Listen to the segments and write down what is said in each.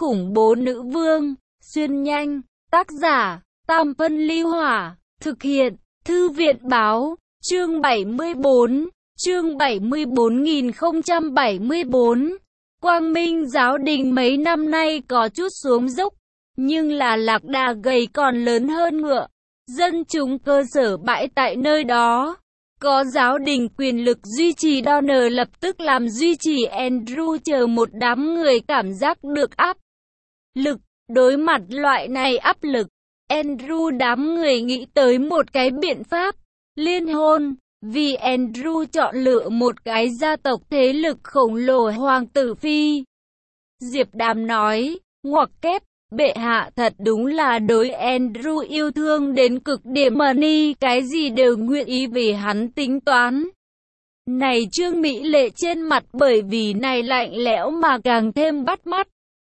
khủng bố nữ vương, xuyên nhanh, tác giả, Tam Phân Ly Hỏa, thực hiện, Thư viện Báo, chương 74, chương 74.074. Quang Minh giáo đình mấy năm nay có chút xuống dốc, nhưng là lạc đà gầy còn lớn hơn ngựa. Dân chúng cơ sở bãi tại nơi đó. Có giáo đình quyền lực duy trì Donner lập tức làm duy trì Andrew chờ một đám người cảm giác được áp lực. Đối mặt loại này áp lực, Andrew đám người nghĩ tới một cái biện pháp, liên hôn. Vì Andrew chọn lựa một cái gia tộc thế lực khổng lồ hoàng tử phi. Diệp Đàm nói, ngoặc kép, bệ hạ thật đúng là đối Andrew yêu thương đến cực điểm, money cái gì đều nguyện ý vì hắn tính toán. Này Trương Mỹ Lệ trên mặt bởi vì này lạnh lẽo mà càng thêm bắt mắt.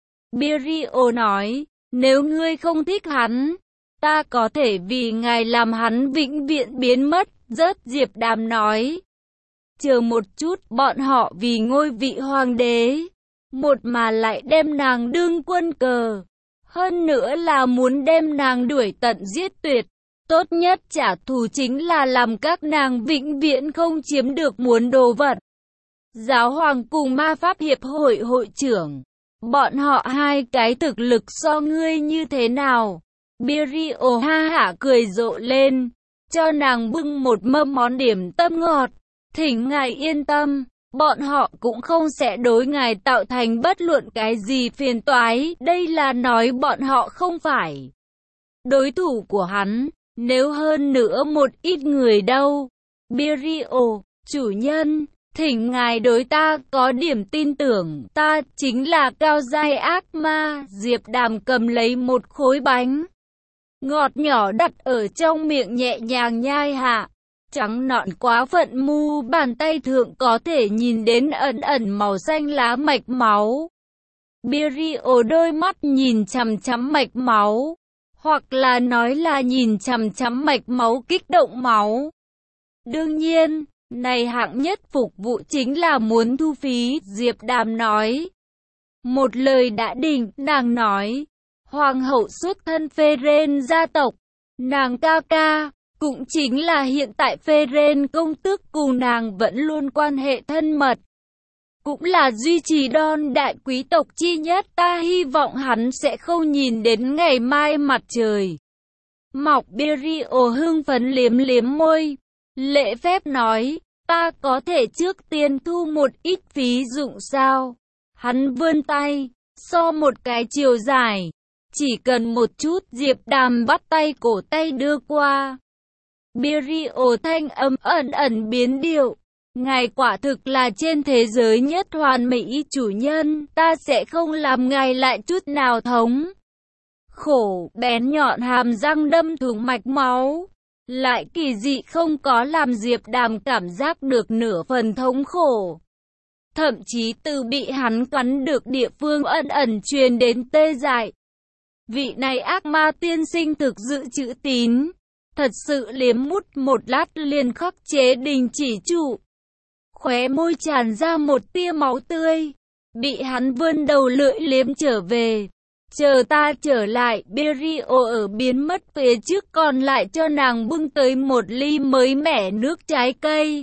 Birio nói, nếu ngươi không thích hắn, ta có thể vì ngài làm hắn vĩnh viễn biến mất. Rớt. Diệp Đàm nói, chờ một chút, bọn họ vì ngôi vị hoàng đế, một mà lại đem nàng đương quân cờ, hơn nữa là muốn đem nàng đuổi tận giết tuyệt. Tốt nhất trả thù chính là làm các nàng vĩnh viễn không chiếm được muốn đồ vật. Giáo hoàng cùng ma pháp hiệp hội hội trưởng, bọn họ hai cái thực lực so ngươi như thế nào? Birio ha hả cười rộ lên, cho nàng bưng một mâm món điểm tâm ngọt. Thỉnh ngài yên tâm, bọn họ cũng không sẽ đối ngài tạo thành bất luận cái gì phiền toái. Đây là nói bọn họ không phải đối thủ của hắn, nếu hơn nữa một ít người đâu. Birio, chủ nhân, thỉnh ngài đối ta có điểm tin tưởng, ta chính là cao giai ác ma. Diệp Đàm cầm lấy một khối bánh ngọt nhỏ đặt ở trong miệng nhẹ nhàng nhai hạ. Trắng nõn quá phận mu bàn tay thượng có thể nhìn đến ẩn ẩn màu xanh lá mạch máu. Birio đôi mắt nhìn chằm chằm mạch máu, hoặc là nói là nhìn chằm chằm mạch máu kích động máu. Đương nhiên, này hạng nhất phục vụ chính là muốn thu phí. Diệp Đàm nói. Một lời đã định, nàng nói. Hoàng hậu xuất thân Feren gia tộc, nàng ca ca, cũng chính là hiện tại Feren công tước cùng nàng vẫn luôn quan hệ thân mật. Cũng là duy trì Don đại quý tộc chi nhất, ta hy vọng hắn sẽ không nhìn đến ngày mai mặt trời mọc. Birio hưng phấn liếm liếm môi, lễ phép nói, ta có thể trước tiên thu một ít phí dụng sao? Hắn vươn tay, so một cái chiều dài. Chỉ cần một chút. Diệp Đàm bắt tay cổ tay đưa qua. Birio thanh âm ẩn ẩn biến điệu. Ngài quả thực là trên thế giới nhất hoàn mỹ chủ nhân, ta sẽ không làm ngài lại chút nào thống khổ. Bén nhọn hàm răng đâm thủng mạch máu, lại kỳ dị không có làm Diệp Đàm cảm giác được nửa phần thống khổ. Thậm chí từ bị hắn cắn được địa phương ẩn ẩn truyền đến tê dại. Vị này ác ma tiên sinh thực dự chữ tín, thật sự liếm mút một lát liền khắc chế đình chỉ trụ. Khóe môi tràn ra một tia máu tươi, bị hắn vươn đầu lưỡi liếm trở về. Chờ ta trở lại. Birio ở biến mất phía trước còn lại cho nàng bưng tới một ly mới mẻ nước trái cây.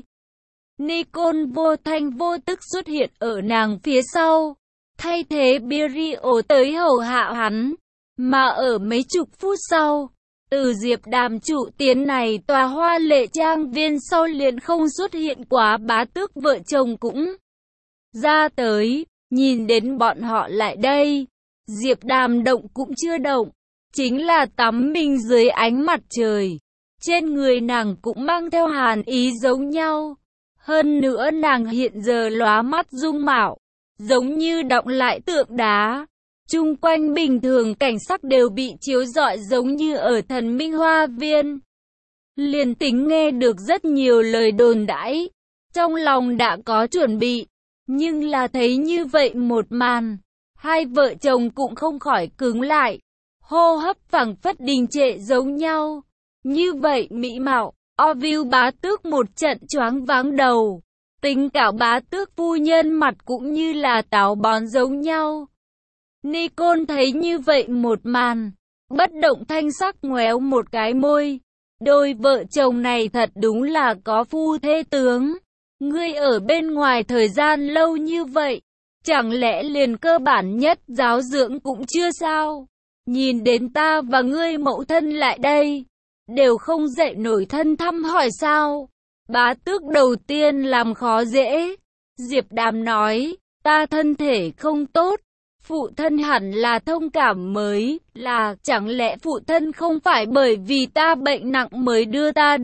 Nicole vô thanh vô tức xuất hiện ở nàng phía sau, thay thế Birio tới hầu hạ hắn. Mà ở mấy chục phút sau, từ Diệp Đàm trụ tiến này tòa hoa lệ trang viên sau liền không xuất hiện quá bá tước vợ chồng cũng ra tới. Nhìn đến bọn họ lại đây, Diệp Đàm động cũng chưa động, chính là tắm mình dưới ánh mặt trời. Trên người nàng cũng mang theo hàn ý giống nhau. Hơn nữa nàng hiện giờ lóa mắt dung mạo, giống như đọng lại tượng đá. Chung quanh bình thường cảnh sắc đều bị chiếu rọi giống như ở thần minh hoa viên. Liền tính nghe được rất nhiều lời đồn đãi, trong lòng đã có chuẩn bị, nhưng là thấy như vậy một màn, hai vợ chồng cũng không khỏi cứng lại, hô hấp phảng phất đình trệ giống nhau. Như vậy mỹ mạo, Orville bá tước một trận choáng váng đầu, tính cả bá tước phu nhân mặt cũng như là táo bón giống nhau. Nikon thấy như vậy một màn, bất động thanh sắc ngoéo một cái môi. Đôi vợ chồng này thật đúng là có phu thê tướng. Ngươi ở bên ngoài thời gian lâu như vậy, chẳng lẽ liền cơ bản nhất giáo dưỡng cũng chưa sao? Nhìn đến ta và ngươi mẫu thân lại đây, đều không dậy nổi thân thăm hỏi sao? Bá tước đầu tiên làm khó dễ. Diệp Đàm nói, ta thân thể không tốt, phụ thân hẳn là thông cảm mới, là chẳng lẽ phụ thân không phải bởi vì ta bệnh nặng mới đưa ta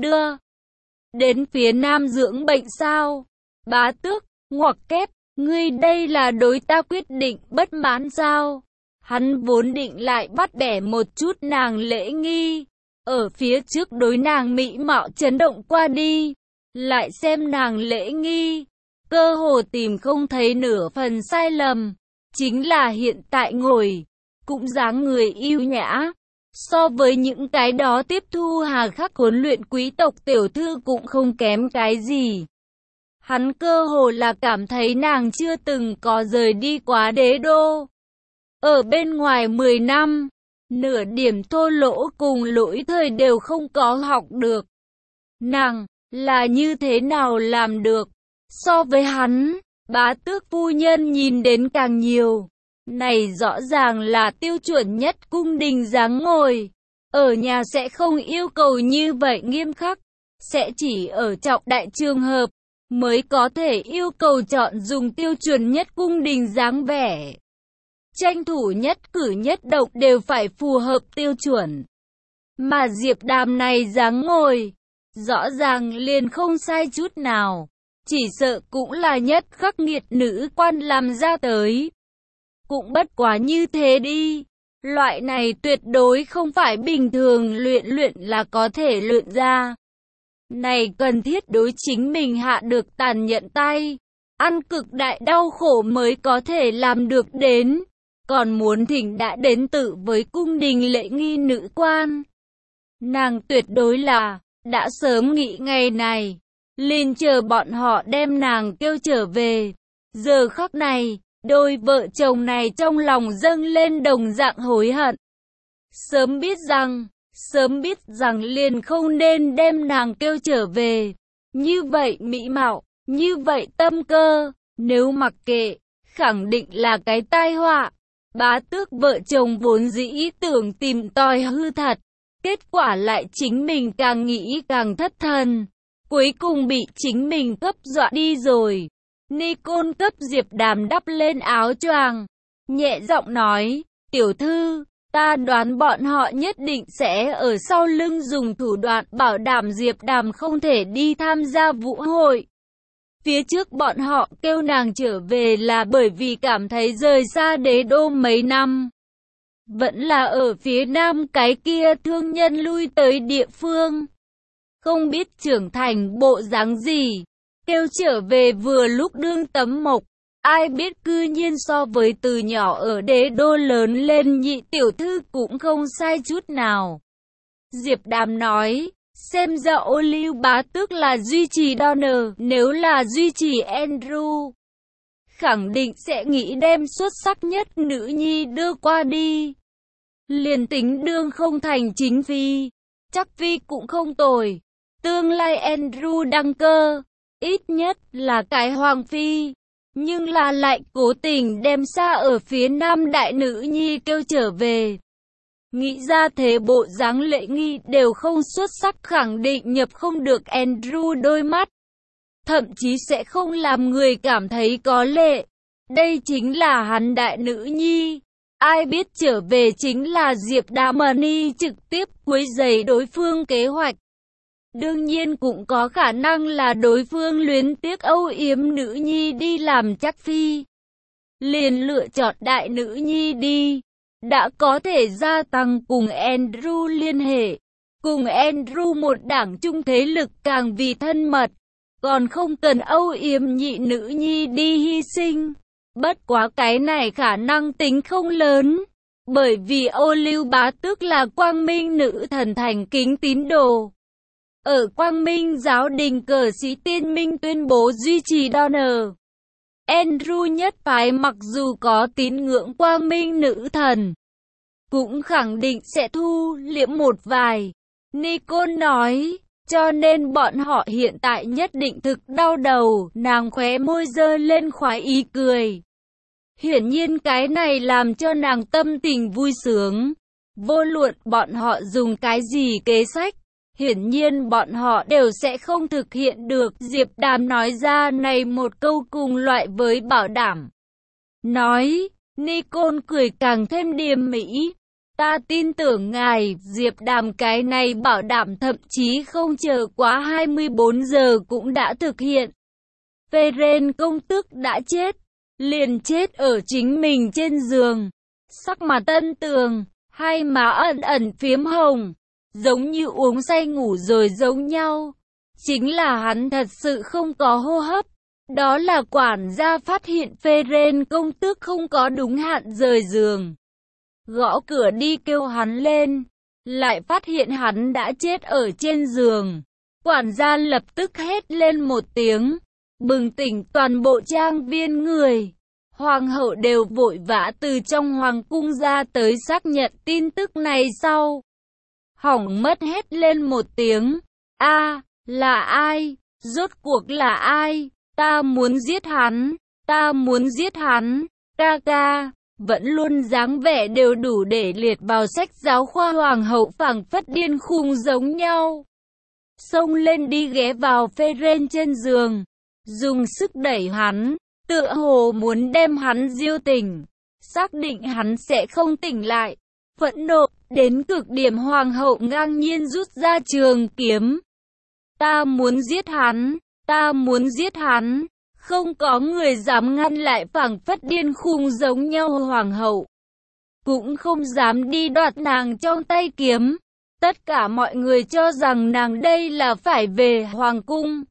đến phía Nam dưỡng bệnh sao? Bá tước, ngoặc kép, ngươi đây là đối ta quyết định bất mãn sao? Hắn vốn định lại bắt bẻ một chút nàng Lễ Nghi, ở phía trước đối nàng mỹ mạo chấn động qua đi, lại xem nàng Lễ Nghi, cơ hồ tìm không thấy nửa phần sai lầm, chính là hiện tại ngồi, cũng dáng người yêu nhã. So với những cái đó tiếp thu hà khắc huấn luyện quý tộc tiểu thư cũng không kém cái gì. Hắn cơ hồ là cảm thấy nàng chưa từng có rời đi quá đế đô. Ở bên ngoài 10 năm, nửa điểm thô lỗ cùng lỗi thời đều không có học được. Nàng, là như thế nào làm được? So với hắn, bá tước phu nhân nhìn đến càng nhiều. Này rõ ràng là tiêu chuẩn nhất cung đình dáng ngồi. Ở nhà sẽ không yêu cầu như vậy nghiêm khắc. Sẽ chỉ ở trọng đại trường hợp, mới có thể yêu cầu chọn dùng tiêu chuẩn nhất cung đình dáng vẻ. Tranh thủ nhất cử nhất động đều phải phù hợp tiêu chuẩn. Mà Diệp Đàm này dáng ngồi, rõ ràng liền không sai chút nào. Chỉ sợ cũng là nhất khắc nghiệt nữ quan làm ra tới. Cũng bất quá như thế đi. Loại này tuyệt đối không phải bình thường luyện là có thể luyện ra. Này cần thiết đối chính mình hạ được tàn nhẫn tay. Ăn cực đại đau khổ mới có thể làm được đến. Còn muốn thỉnh đã đến tự với cung đình Lễ Nghi nữ quan. Nàng tuyệt đối là đã sớm nghĩ ngày này, liền chờ bọn họ đem nàng kêu trở về. Giờ khắc này, đôi vợ chồng này trong lòng dâng lên đồng dạng hối hận. Sớm biết rằng liền không nên đem nàng kêu trở về. Như vậy mỹ mạo, như vậy tâm cơ, nếu mặc kệ, khẳng định là cái tai họa. Bá tước vợ chồng vốn dĩ tưởng tìm tòi hư thật, kết quả lại chính mình càng nghĩ càng thất thần, cuối cùng bị chính mình cấp dọa đi rồi. Nikon cấp Diệp Đàm đắp lên áo choàng, nhẹ giọng nói, tiểu thư, ta đoán bọn họ nhất định sẽ ở sau lưng dùng thủ đoạn bảo đảm Diệp Đàm không thể đi tham gia vũ hội. Phía trước bọn họ kêu nàng trở về là bởi vì cảm thấy rời xa đế đô mấy năm. Vẫn là ở phía nam cái kia thương nhân lui tới địa phương. Không biết trưởng thành bộ dáng gì. Kêu trở về vừa lúc đương tấm mộc. Ai biết cư nhiên so với từ nhỏ ở đế đô lớn lên nhị tiểu thư cũng không sai chút nào. Diệp Đàm nói. Xem ra ô lưu bá tước là duy trì Donner, nếu là duy trì Andrew, khẳng định sẽ nghĩ đem xuất sắc nhất nữ nhi đưa qua đi. Liền tính đương không thành chính phi, chắc phi cũng không tồi. Tương lai Andrew đăng cơ, ít nhất là cái hoàng phi, nhưng là lại cố tình đem xa ở phía nam đại nữ nhi kêu trở về. Nghĩ ra thế bộ dáng Lễ Nghi đều không xuất sắc khẳng định nhập không được Andrew đôi mắt. Thậm chí sẽ không làm người cảm thấy có lệ. Đây chính là hắn đại nữ nhi. Ai biết trở về chính là Diệp Đàm trực tiếp quấy rầy đối phương kế hoạch. Đương nhiên cũng có khả năng là đối phương luyến tiếc âu yếm nữ nhi đi làm chắc phi. Liền lựa chọn đại nữ nhi đi. Đã có thể gia tăng cùng Andrew liên hệ. Cùng Andrew một đảng chung thế lực càng vì thân mật. Còn không cần âu yếm nhị nữ nhi đi hy sinh. Bất quá cái này khả năng tính không lớn. Bởi vì ô lưu bá tước là quang minh nữ thần thành kính tín đồ. Ở quang minh giáo đình cờ sĩ tiên minh tuyên bố duy trì Donner, Andrew nhất phái mặc dù có tín ngưỡng quang minh nữ thần, cũng khẳng định sẽ thu liễm một vài. Nicole nói, cho nên bọn họ hiện tại nhất định thực đau đầu, nàng khóe môi giơ lên khoái ý cười. Hiển nhiên cái này làm cho nàng tâm tình vui sướng. Vô luận bọn họ dùng cái gì kế sách, hiển nhiên bọn họ đều sẽ không thực hiện được. Diệp Đàm nói ra này một câu cùng loại với bảo đảm. Nói, Nicole cười càng thêm điềm mỹ. Ta tin tưởng ngài, Diệp Đàm, cái này bảo đảm thậm chí không chờ quá 24 giờ cũng đã thực hiện. Feren công tước đã chết, liền chết ở chính mình trên giường. Sắc mặt Tân Tường, hai má ẩn ẩn phiếm hồng, giống như uống say ngủ rồi giống nhau. Chính là hắn thật sự không có hô hấp. Đó là quản gia phát hiện Feren công tước không có đúng hạn rời giường. Gõ cửa đi kêu hắn lên, lại phát hiện hắn đã chết ở trên giường. Quản gia lập tức hét lên một tiếng, bừng tỉnh toàn bộ trang viên người. Hoàng hậu đều vội vã từ trong hoàng cung ra tới xác nhận tin tức này sau. Hỏng mất hét lên một tiếng, a, là ai? Rốt cuộc là ai? Ta muốn giết hắn, ta muốn giết hắn, ca ca. Vẫn luôn dáng vẻ đều đủ để liệt vào sách giáo khoa. Hoàng hậu phảng phất điên khùng giống nhau. Xông lên đi ghé vào Feren trên giường, dùng sức đẩy hắn, tựa hồ muốn đem hắn diêu tỉnh, xác định hắn sẽ không tỉnh lại. Phẫn nộ đến cực điểm, hoàng hậu ngang nhiên rút ra trường kiếm. Ta muốn giết hắn, ta muốn giết hắn. Không có người dám ngăn lại, phảng phất điên khùng giống nhau. Hoàng hậu cũng không dám đi đoạt nàng trong tay kiếm. Tất cả mọi người cho rằng nàng đây là phải về hoàng cung.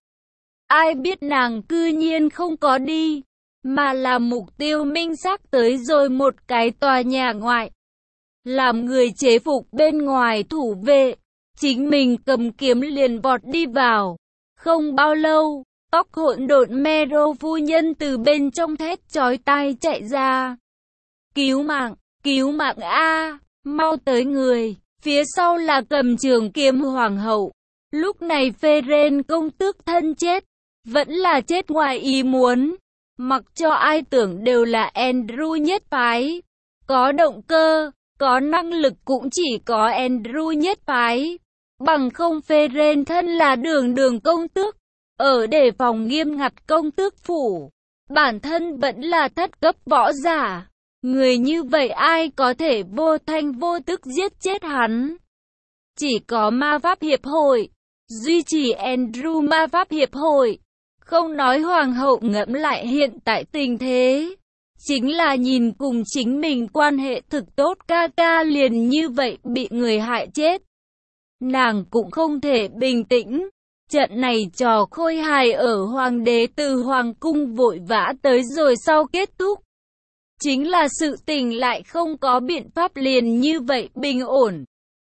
Ai biết nàng cư nhiên không có đi, mà là mục tiêu minh xác tới rồi một cái tòa nhà ngoại. Làm người chế phục bên ngoài thủ vệ, chính mình cầm kiếm liền vọt đi vào. Không bao lâu, tóc hỗn độn Mero phu nhân từ bên trong thét chói tai chạy ra. Cứu mạng a, mau tới người. Phía sau là cầm trường kiếm hoàng hậu. Lúc này Feren công tước thân chết, vẫn là chết ngoài ý muốn. Mặc cho ai tưởng đều là Andrew nhất phái. Có động cơ, có năng lực cũng chỉ có Andrew nhất phái. Bằng không Feren thân là đường công tước, ở đề phòng nghiêm ngặt công tước phủ. Bản thân vẫn là thất cấp võ giả. Người như vậy ai có thể vô thanh vô tức giết chết hắn? Chỉ có ma pháp hiệp hội, duy trì Andrew ma pháp hiệp hội. Không nói hoàng hậu ngẫm lại hiện tại tình thế, chính là nhìn cùng chính mình quan hệ thực tốt ca ca liền như vậy bị người hại chết. Nàng cũng không thể bình tĩnh. Trận này trò khôi hài ở hoàng đế từ hoàng cung vội vã tới rồi sau kết thúc. Chính là sự tình lại không có biện pháp liền như vậy bình ổn.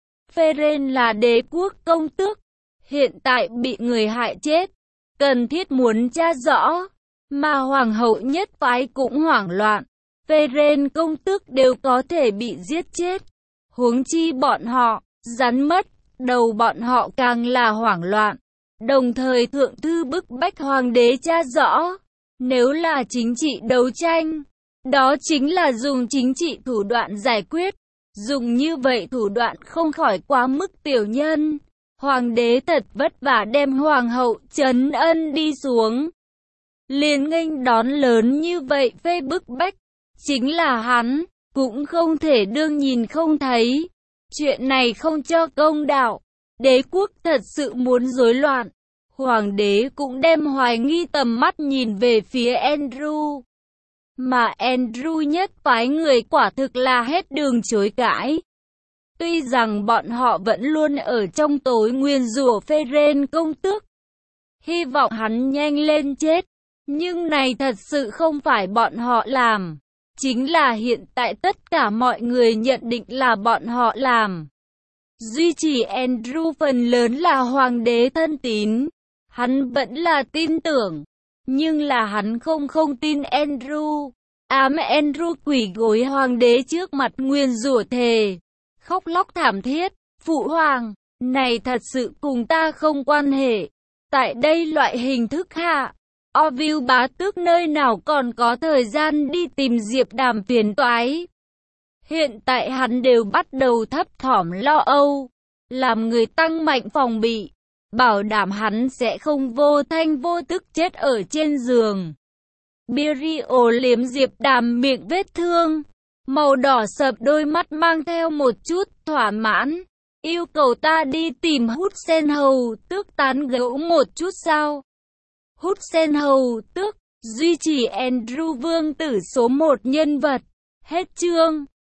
Feren là đế quốc công tước, hiện tại bị người hại chết, cần thiết muốn tra rõ, mà hoàng hậu nhất phái cũng hoảng loạn. Feren công tước đều có thể bị giết chết, huống chi bọn họ, rắn mất, đầu bọn họ càng là hoảng loạn. Đồng thời thượng thư bức bách hoàng đế tra rõ, nếu là chính trị đấu tranh, đó chính là dùng chính trị thủ đoạn giải quyết. Dùng như vậy thủ đoạn không khỏi quá mức tiểu nhân. Hoàng đế thật vất vả đem hoàng hậu trấn ân đi xuống, liền nghênh đón lớn như vậy phê bức bách. Chính là hắn, cũng không thể đương nhìn không thấy. Chuyện này không cho công đạo. Đế quốc thật sự muốn rối loạn. Hoàng đế cũng đem hoài nghi tầm mắt nhìn về phía Andrew. Mà Andrew nhất phái người quả thực là hết đường chối cãi. Tuy rằng bọn họ vẫn luôn ở trong tối nguyền rủa Feren công tước, hy vọng hắn nhanh lên chết, nhưng này thật sự không phải bọn họ làm. Chính là hiện tại tất cả mọi người nhận định là bọn họ làm. Duy trì Andrew phần lớn là hoàng đế thân tín. Hắn vẫn là tin tưởng, Nhưng là hắn không tin Andrew. Andrew quỳ gối hoàng đế trước mặt nguyền rủa thề, khóc lóc thảm thiết, phụ hoàng, này thật sự cùng ta không quan hệ. Tại đây loại hình thức hạ, Orville bá tước nơi nào còn có thời gian đi tìm Diệp Đàm phiền toái. Hiện tại hắn đều bắt đầu thấp thỏm lo âu, làm người tăng mạnh phòng bị, bảo đảm hắn sẽ không vô thanh vô tức chết ở trên giường. Birio liếm Diệp Đàm miệng vết thương, màu đỏ sậm đôi mắt mang theo một chút thỏa mãn, yêu cầu ta đi tìm Hút Sen Hầu tước tán gẫu một chút sao? Hút Sen Hầu tước, duy trì Andrew vương tử số 1 nhân vật. Hết chương.